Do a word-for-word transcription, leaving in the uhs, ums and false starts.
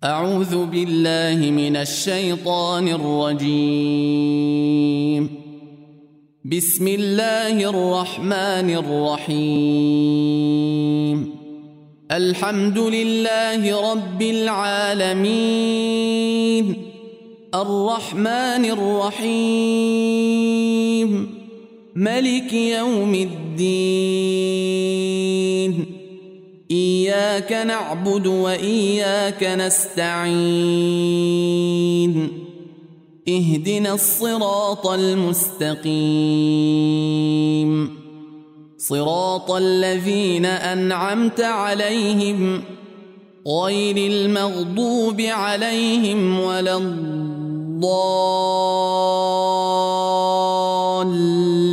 أعوذ بالله من الشيطان الرجيم. بسم الله الرحمن الرحيم. الحمد لله رب العالمين، الرحمن الرحيم، ملك يوم الدين. إياك نعبد وإياك نستعين. اهدنا الصراط المستقيم، صراط الذين أنعمت عليهم غير المغضوب عليهم ولا الضالين.